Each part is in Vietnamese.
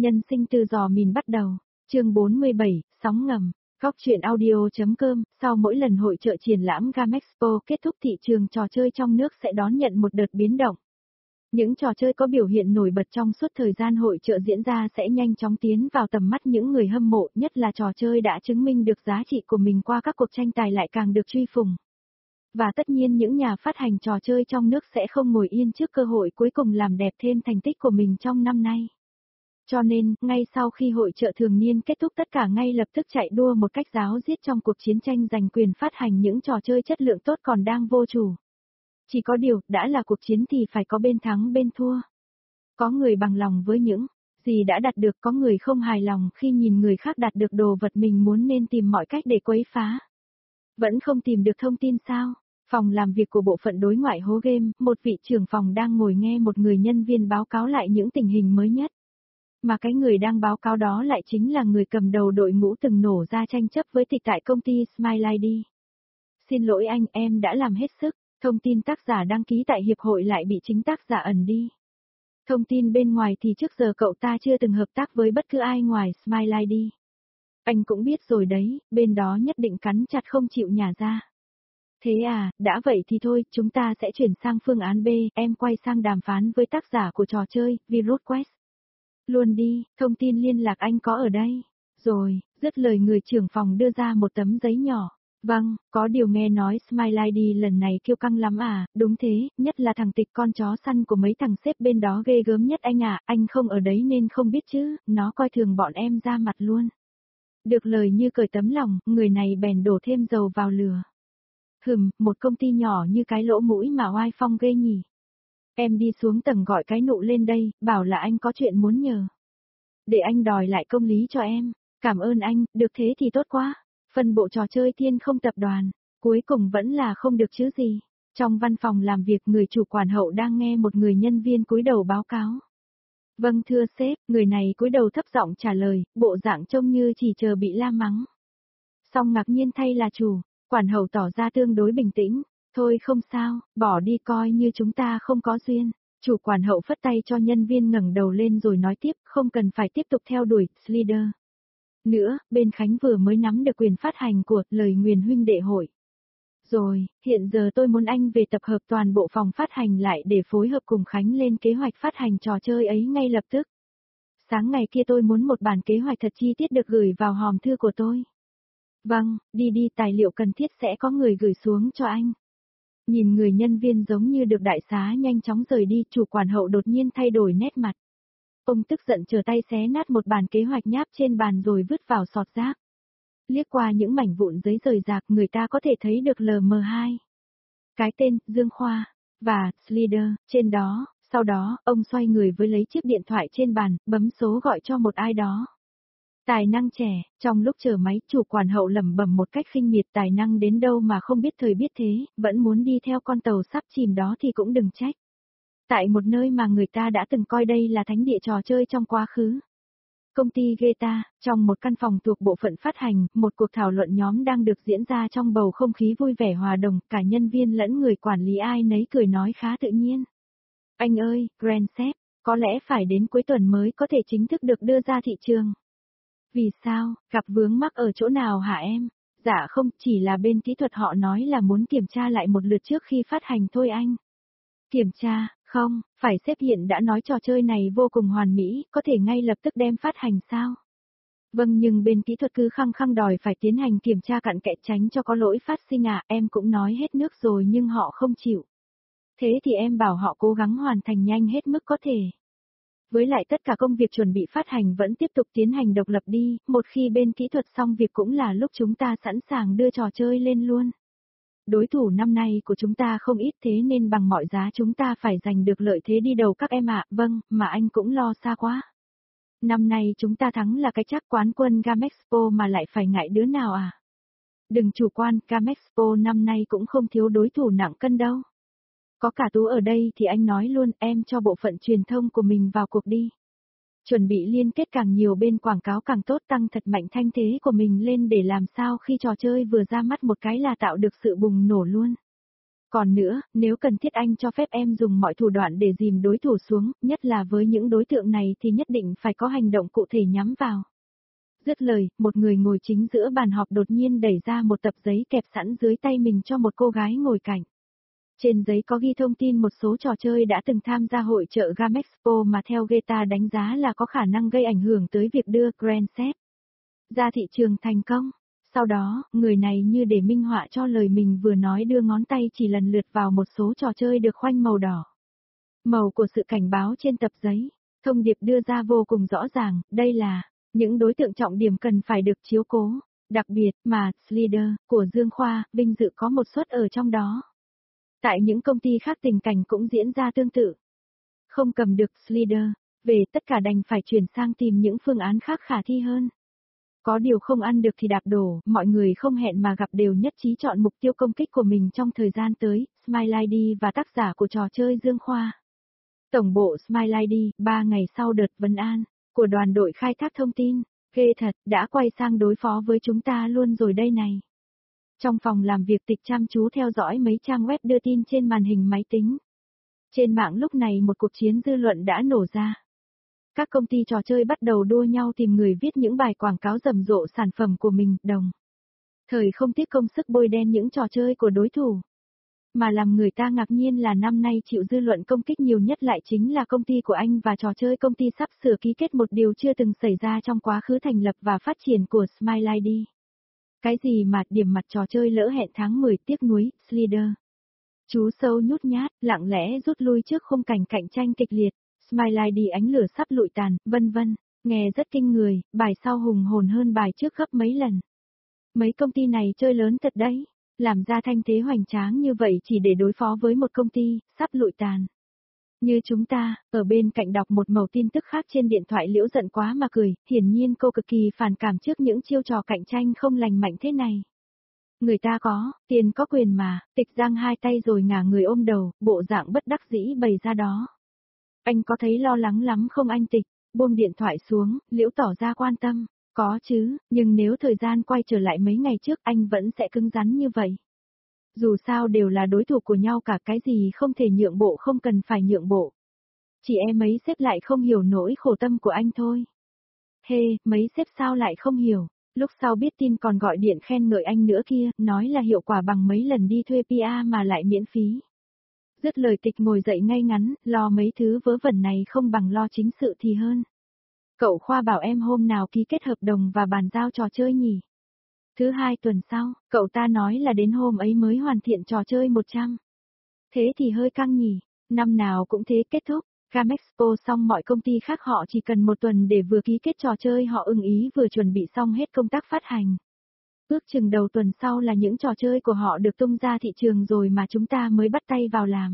Nhân sinh từ giò mìn bắt đầu, chương 47, sóng ngầm, góc truyện audio.com, sau mỗi lần hội chợ triển lãm Gamexpo kết thúc thị trường trò chơi trong nước sẽ đón nhận một đợt biến động. Những trò chơi có biểu hiện nổi bật trong suốt thời gian hội chợ diễn ra sẽ nhanh chóng tiến vào tầm mắt những người hâm mộ, nhất là trò chơi đã chứng minh được giá trị của mình qua các cuộc tranh tài lại càng được truy phủng. Và tất nhiên những nhà phát hành trò chơi trong nước sẽ không ngồi yên trước cơ hội cuối cùng làm đẹp thêm thành tích của mình trong năm nay. Cho nên, ngay sau khi hội chợ thường niên kết thúc tất cả ngay lập tức chạy đua một cách ráo riết trong cuộc chiến tranh giành quyền phát hành những trò chơi chất lượng tốt còn đang vô chủ. Chỉ có điều, đã là cuộc chiến thì phải có bên thắng bên thua. Có người bằng lòng với những gì đã đạt được, có người không hài lòng khi nhìn người khác đạt được đồ vật mình muốn nên tìm mọi cách để quấy phá. Vẫn không tìm được thông tin sao? Phòng làm việc của bộ phận đối ngoại hố game, một vị trưởng phòng đang ngồi nghe một người nhân viên báo cáo lại những tình hình mới nhất. Mà cái người đang báo cáo đó lại chính là người cầm đầu đội ngũ từng nổ ra tranh chấp với tịch tại công ty Smile ID. Xin lỗi anh, em đã làm hết sức, thông tin tác giả đăng ký tại hiệp hội lại bị chính tác giả ẩn đi. Thông tin bên ngoài thì trước giờ cậu ta chưa từng hợp tác với bất cứ ai ngoài Smile ID. Anh cũng biết rồi đấy, bên đó nhất định cắn chặt không chịu nhả ra. Thế à, đã vậy thì thôi, chúng ta sẽ chuyển sang phương án B, em quay sang đàm phán với tác giả của trò chơi, Virus Quest. Luôn đi, thông tin liên lạc anh có ở đây. Rồi, dứt lời người trưởng phòng đưa ra một tấm giấy nhỏ. Vâng, có điều nghe nói Smile ID lần này kiêu căng lắm à, đúng thế, nhất là thằng Tịch con chó săn của mấy thằng sếp bên đó ghê gớm nhất anh à, anh không ở đấy nên không biết chứ, nó coi thường bọn em ra mặt luôn. Được lời như cởi tấm lòng, người này bèn đổ thêm dầu vào lửa. Một công ty nhỏ như cái lỗ mũi mà oai phong ghê nhỉ. Em đi xuống tầng gọi cái nụ lên đây, bảo là anh có chuyện muốn nhờ. Để anh đòi lại công lý cho em. Cảm ơn anh, được thế thì tốt quá. Phân bộ trò chơi Thiên Không tập đoàn, cuối cùng vẫn là không được chứ gì. Trong văn phòng làm việc người chủ quản hậu đang nghe một người nhân viên cúi đầu báo cáo. Vâng thưa sếp, người này cúi đầu thấp giọng trả lời, bộ dạng trông như chỉ chờ bị la mắng. Song ngạc nhiên thay là chủ, quản hậu tỏ ra tương đối bình tĩnh. Thôi không sao, bỏ đi coi như chúng ta không có duyên. Chủ quản hậu phất tay cho nhân viên ngẩng đầu lên rồi nói tiếp, không cần phải tiếp tục theo đuổi Slider nữa, bên Khánh vừa mới nắm được quyền phát hành của lời nguyền huynh đệ hội. Rồi, hiện giờ tôi muốn anh về tập hợp toàn bộ phòng phát hành lại để phối hợp cùng Khánh lên kế hoạch phát hành trò chơi ấy ngay lập tức. Sáng ngày kia tôi muốn một bản kế hoạch thật chi tiết được gửi vào hòm thư của tôi. Vâng, đi tài liệu cần thiết sẽ có người gửi xuống cho anh. Nhìn người nhân viên giống như được đại xá nhanh chóng rời đi, chủ quản hậu đột nhiên thay đổi nét mặt. Ông tức giận trở tay xé nát một bản kế hoạch nháp trên bàn rồi vứt vào sọt rác. Liếc qua những mảnh vụn giấy rời rạc người ta có thể thấy được LM2. Cái tên, Dương Khoa, và Slider, trên đó, sau đó, ông xoay người với lấy chiếc điện thoại trên bàn, bấm số gọi cho một ai đó. Tài năng trẻ, trong lúc chờ máy, chủ quản hậu lẩm bẩm một cách khinh miệt tài năng đến đâu mà không biết thời biết thế, vẫn muốn đi theo con tàu sắp chìm đó thì cũng đừng trách. Tại một nơi mà người ta đã từng coi đây là thánh địa trò chơi trong quá khứ. Công ty Geta, trong một căn phòng thuộc bộ phận phát hành, một cuộc thảo luận nhóm đang được diễn ra trong bầu không khí vui vẻ hòa đồng, cả nhân viên lẫn người quản lý ai nấy cười nói khá tự nhiên. Anh ơi, Grand Chef, có lẽ phải đến cuối tuần mới có thể chính thức được đưa ra thị trường. Vì sao, gặp vướng mắc ở chỗ nào hả em? Dạ không, chỉ là bên kỹ thuật họ nói là muốn kiểm tra lại một lượt trước khi phát hành thôi anh. Kiểm tra, không, phải sếp hiện đã nói trò chơi này vô cùng hoàn mỹ, có thể ngay lập tức đem phát hành sao? Vâng nhưng bên kỹ thuật cứ khăng khăng đòi phải tiến hành kiểm tra cặn kẽ tránh cho có lỗi phát sinh à, em cũng nói hết nước rồi nhưng họ không chịu. Thế thì em bảo họ cố gắng hoàn thành nhanh hết mức có thể. Với lại tất cả công việc chuẩn bị phát hành vẫn tiếp tục tiến hành độc lập đi, một khi bên kỹ thuật xong việc cũng là lúc chúng ta sẵn sàng đưa trò chơi lên luôn. Đối thủ năm nay của chúng ta không ít thế nên bằng mọi giá chúng ta phải giành được lợi thế đi đầu các em ạ, vâng, mà anh cũng lo xa quá. Năm nay chúng ta thắng là cái chắc quán quân Gamexpo mà lại phải ngại đứa nào à. Đừng chủ quan, Gamexpo năm nay cũng không thiếu đối thủ nặng cân đâu. Có cả Tú ở đây thì anh nói luôn em cho bộ phận truyền thông của mình vào cuộc đi. Chuẩn bị liên kết càng nhiều bên quảng cáo càng tốt tăng thật mạnh thanh thế của mình lên để làm sao khi trò chơi vừa ra mắt một cái là tạo được sự bùng nổ luôn. Còn nữa, nếu cần thiết anh cho phép em dùng mọi thủ đoạn để dìm đối thủ xuống, nhất là với những đối tượng này thì nhất định phải có hành động cụ thể nhắm vào. Dứt lời, một người ngồi chính giữa bàn họp đột nhiên đẩy ra một tập giấy kẹp sẵn dưới tay mình cho một cô gái ngồi cạnh. Trên giấy có ghi thông tin một số trò chơi đã từng tham gia hội chợ Gamexpo mà theo Geta đánh giá là có khả năng gây ảnh hưởng tới việc đưa Grand Theft ra thị trường thành công. Sau đó, người này như để minh họa cho lời mình vừa nói đưa ngón tay chỉ lần lượt vào một số trò chơi được khoanh màu đỏ. Màu của sự cảnh báo trên tập giấy, thông điệp đưa ra vô cùng rõ ràng, đây là những đối tượng trọng điểm cần phải được chiếu cố. Đặc biệt mà, Slider, của Dương Khoa, vinh dự có một suất ở trong đó. Tại những công ty khác tình cảnh cũng diễn ra tương tự. Không cầm được Slider, về tất cả đành phải chuyển sang tìm những phương án khác khả thi hơn. Có điều không ăn được thì đạp đổ, mọi người không hẹn mà gặp đều nhất trí chọn mục tiêu công kích của mình trong thời gian tới, Smile ID và tác giả của trò chơi Dương Khoa. Tổng bộ Smile ID, 3 ngày sau đợt vấn an, của đoàn đội khai thác thông tin, ghê thật, đã quay sang đối phó với chúng ta luôn rồi đây này. Trong phòng làm việc Tịch chăm chú theo dõi mấy trang web đưa tin trên màn hình máy tính. Trên mạng lúc này một cuộc chiến dư luận đã nổ ra. Các công ty trò chơi bắt đầu đua nhau tìm người viết những bài quảng cáo rầm rộ sản phẩm của mình, đồng thời không tiếc công sức bôi đen những trò chơi của đối thủ. Mà làm người ta ngạc nhiên là năm nay chịu dư luận công kích nhiều nhất lại chính là công ty của anh và trò chơi công ty sắp sửa ký kết một điều chưa từng xảy ra trong quá khứ thành lập và phát triển của Smile ID. Cái gì mà điểm mặt trò chơi lỡ hẹn tháng 10 tiếc nuối, Slider. Chú sâu nhút nhát, lặng lẽ rút lui trước khung cảnh cạnh tranh kịch liệt, Smile ID ánh lửa sắp lụi tàn, vân vân, nghe rất kinh người, bài sau hùng hồn hơn bài trước gấp mấy lần. Mấy công ty này chơi lớn thật đấy, làm ra thanh thế hoành tráng như vậy chỉ để đối phó với một công ty, sắp lụi tàn. Như chúng ta, ở bên cạnh đọc một mẩu tin tức khác trên điện thoại Liễu giận quá mà cười, hiển nhiên cô cực kỳ phản cảm trước những chiêu trò cạnh tranh không lành mạnh thế này. Người ta có, tiền có quyền mà, Tịch giang hai tay rồi ngả người ôm đầu, bộ dạng bất đắc dĩ bày ra đó. Anh có thấy lo lắng lắm không anh Tịch? Buông điện thoại xuống, Liễu tỏ ra quan tâm. Có chứ, nhưng nếu thời gian quay trở lại mấy ngày trước anh vẫn sẽ cứng rắn như vậy. Dù sao đều là đối thủ của nhau cả, cái gì không thể nhượng bộ không cần phải nhượng bộ. Chỉ em ấy sếp lại không hiểu nỗi khổ tâm của anh thôi. Mấy sếp sao lại không hiểu, lúc sau biết tin còn gọi điện khen ngợi anh nữa kia, nói là hiệu quả bằng mấy lần đi thuê PR mà lại miễn phí. Dứt lời Tịch ngồi dậy ngay ngắn, lo mấy thứ vớ vẩn này không bằng lo chính sự thì hơn. Cậu Khoa bảo em hôm nào ký kết hợp đồng và bàn giao trò chơi nhỉ? Thứ 2 tuần sau, cậu ta nói là đến hôm ấy mới hoàn thiện trò chơi 100. Thế thì hơi căng nhỉ, năm nào cũng thế kết thúc, Gamexpo xong mọi công ty khác họ chỉ cần 1 tuần để vừa ký kết trò chơi họ ưng ý vừa chuẩn bị xong hết công tác phát hành. Ước chừng đầu tuần sau là những trò chơi của họ được tung ra thị trường rồi mà chúng ta mới bắt tay vào làm.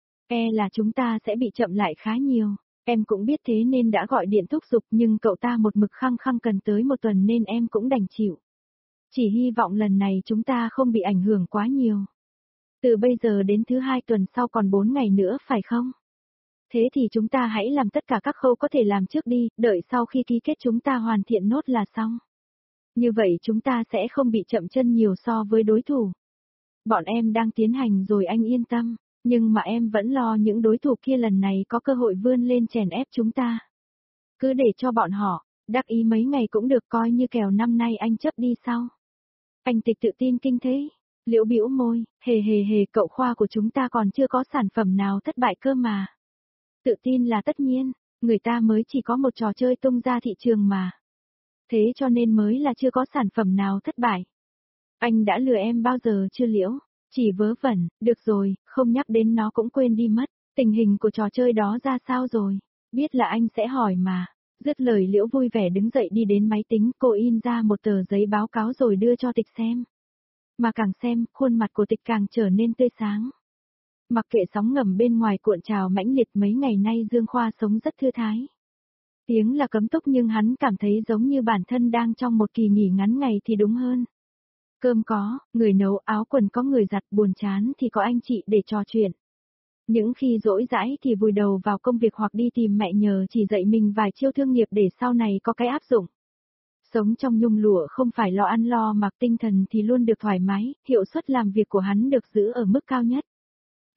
Là chúng ta sẽ bị chậm lại khá nhiều. Em cũng biết thế nên đã gọi điện thúc giục nhưng cậu ta một mực khăng khăng cần tới 1 tuần nên em cũng đành chịu. Chỉ hy vọng lần này chúng ta không bị ảnh hưởng quá nhiều. Từ bây giờ đến thứ 2 tuần sau còn 4 ngày nữa phải không? Thế thì chúng ta hãy làm tất cả các khâu có thể làm trước đi, đợi sau khi ký kết chúng ta hoàn thiện nốt là xong. Như vậy chúng ta sẽ không bị chậm chân nhiều so với đối thủ. Bọn em đang tiến hành rồi anh yên tâm, nhưng mà em vẫn lo những đối thủ kia lần này có cơ hội vươn lên chèn ép chúng ta. Cứ để cho bọn họ, đắc ý mấy ngày cũng được coi như kèo năm nay anh chấp đi sau. Anh Tịch tự tin kinh thế, Liễu bĩu môi, hề cậu Khoa của chúng ta còn chưa có sản phẩm nào thất bại cơ mà. Tự tin là tất nhiên, người ta mới chỉ có một trò chơi tung ra thị trường mà. Thế cho nên mới là chưa có sản phẩm nào thất bại. Anh đã lừa em bao giờ chưa Liễu? Chỉ vớ vẩn, được rồi, không nhắc đến nó cũng quên đi mất, tình hình của trò chơi đó ra sao rồi? Biết là anh sẽ hỏi mà. Dứt lời Liễu vui vẻ đứng dậy đi đến máy tính, cô in ra một tờ giấy báo cáo rồi đưa cho Tịch xem. Mà càng xem, khuôn mặt của Tịch càng trở nên tươi sáng. Mặc kệ sóng ngầm bên ngoài cuộn trào mãnh liệt mấy ngày nay Dương Khoa sống rất thư thái. Tiếng là cấm túc nhưng hắn cảm thấy giống như bản thân đang trong một kỳ nghỉ ngắn ngày thì đúng hơn. Cơm có, người nấu, áo quần có người giặt, buồn chán thì có anh chị để trò chuyện. Những khi rỗi rãi thì vùi đầu vào công việc hoặc đi tìm mẹ nhờ chỉ dạy mình vài chiêu thương nghiệp để sau này có cái áp dụng. Sống trong nhung lụa không phải lo ăn lo mặc tinh thần thì luôn được thoải mái, hiệu suất làm việc của hắn được giữ ở mức cao nhất.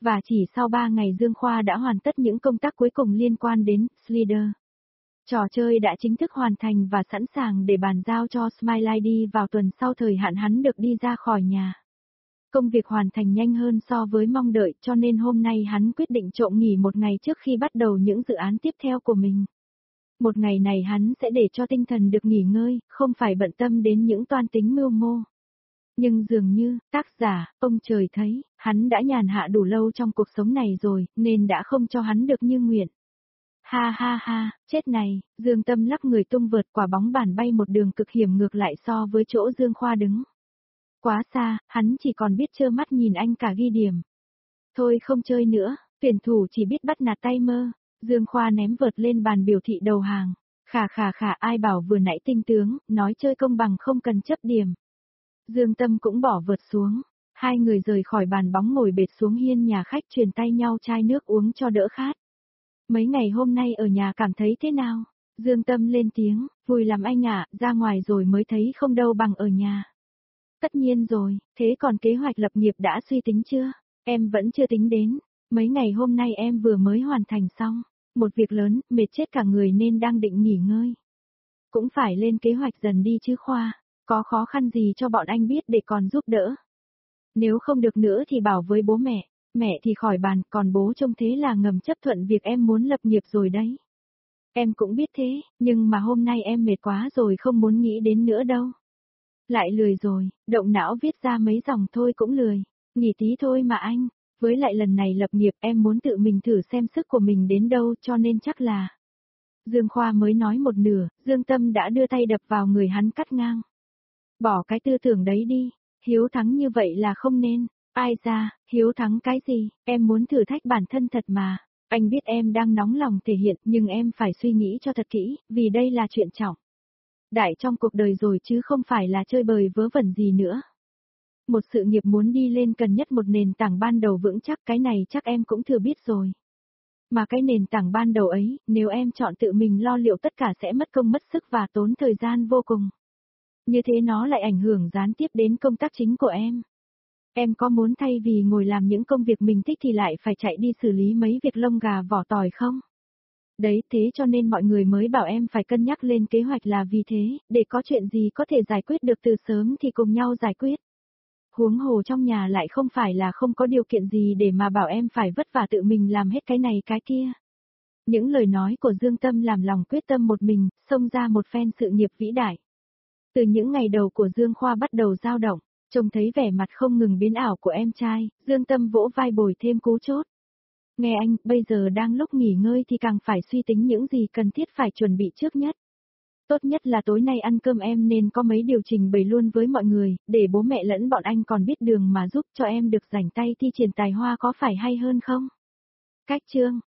Và chỉ sau 3 ngày Dương Khoa đã hoàn tất những công tác cuối cùng liên quan đến Slider. Trò chơi đã chính thức hoàn thành và sẵn sàng để bàn giao cho Smile ID vào tuần sau thời hạn hắn được đi ra khỏi nhà. Công việc hoàn thành nhanh hơn so với mong đợi cho nên hôm nay hắn quyết định trộm nghỉ một ngày trước khi bắt đầu những dự án tiếp theo của mình. Một ngày này hắn sẽ để cho tinh thần được nghỉ ngơi, không phải bận tâm đến những toan tính mưu mô. Nhưng dường như, tác giả, ông trời thấy, hắn đã nhàn hạ đủ lâu trong cuộc sống này rồi, nên đã không cho hắn được như nguyện. Ha ha ha, chết này, Dương Tâm lắc người tung vượt quả bóng bàn bay một đường cực hiểm ngược lại so với chỗ Dương Khoa đứng. Quá xa, hắn chỉ còn biết trơ mắt nhìn anh cả ghi điểm. Thôi không chơi nữa, tuyển thủ chỉ biết bắt nạt tay mơ. Dương Khoa ném vợt lên bàn biểu thị đầu hàng. Khà ai bảo vừa nãy tinh tướng, nói chơi công bằng không cần chấp điểm. Dương Tâm cũng bỏ vợt xuống. Hai người rời khỏi bàn bóng ngồi bệt xuống hiên nhà khách truyền tay nhau chai nước uống cho đỡ khát. Mấy ngày hôm nay ở nhà cảm thấy thế nào? Dương Tâm lên tiếng, vui lắm anh ạ, ra ngoài rồi mới thấy không đâu bằng ở nhà. Tất nhiên rồi, thế còn kế hoạch lập nghiệp đã suy tính chưa? Em vẫn chưa tính đến, mấy ngày hôm nay em vừa mới hoàn thành xong, một việc lớn, mệt chết cả người nên đang định nghỉ ngơi. Cũng phải lên kế hoạch dần đi chứ Khoa, có khó khăn gì cho bọn anh biết để còn giúp đỡ. Nếu không được nữa thì bảo với bố mẹ thì khỏi bàn, còn bố trông thế là ngầm chấp thuận việc em muốn lập nghiệp rồi đấy. Em cũng biết thế, nhưng mà hôm nay em mệt quá rồi không muốn nghĩ đến nữa đâu. Lại lười rồi, động não viết ra mấy dòng thôi cũng lười, nghỉ tí thôi mà anh, với lại lần này lập nghiệp em muốn tự mình thử xem sức của mình đến đâu cho nên chắc là. Dương Khoa mới nói một nửa, Dương Tâm đã đưa tay đập vào người hắn cắt ngang. Bỏ cái tư tưởng đấy đi, hiếu thắng như vậy là không nên, ai ra, hiếu thắng cái gì, em muốn thử thách bản thân thật mà, anh biết em đang nóng lòng thể hiện nhưng em phải suy nghĩ cho thật kỹ, vì đây là chuyện trọng. Đại trong cuộc đời rồi chứ không phải là chơi bời vớ vẩn gì nữa. Một sự nghiệp muốn đi lên cần nhất một nền tảng ban đầu vững chắc, cái này chắc em cũng thừa biết rồi. Mà cái nền tảng ban đầu ấy, nếu em chọn tự mình lo liệu tất cả sẽ mất công mất sức và tốn thời gian vô cùng. Như thế nó lại ảnh hưởng gián tiếp đến công tác chính của em. Em có muốn thay vì ngồi làm những công việc mình thích thì lại phải chạy đi xử lý mấy việc lông gà vỏ tỏi không? Đấy, thế cho nên mọi người mới bảo em phải cân nhắc lên kế hoạch là vì thế, để có chuyện gì có thể giải quyết được từ sớm thì cùng nhau giải quyết. Huống hồ trong nhà lại không phải là không có điều kiện gì để mà bảo em phải vất vả tự mình làm hết cái này cái kia. Những lời nói của Dương Tâm làm lòng quyết tâm một mình, xông ra một phen sự nghiệp vĩ đại. Từ những ngày đầu của Dương Khoa bắt đầu dao động, trông thấy vẻ mặt không ngừng biến ảo của em trai, Dương Tâm vỗ vai bồi thêm cú chốt. Nghe anh, bây giờ đang lúc nghỉ ngơi thì càng phải suy tính những gì cần thiết phải chuẩn bị trước nhất. Tốt nhất là tối nay ăn cơm em nên có mấy điều chỉnh bày luôn với mọi người, để bố mẹ lẫn bọn anh còn biết đường mà giúp cho em được rảnh tay thi triển tài hoa có phải hay hơn không? Cách chương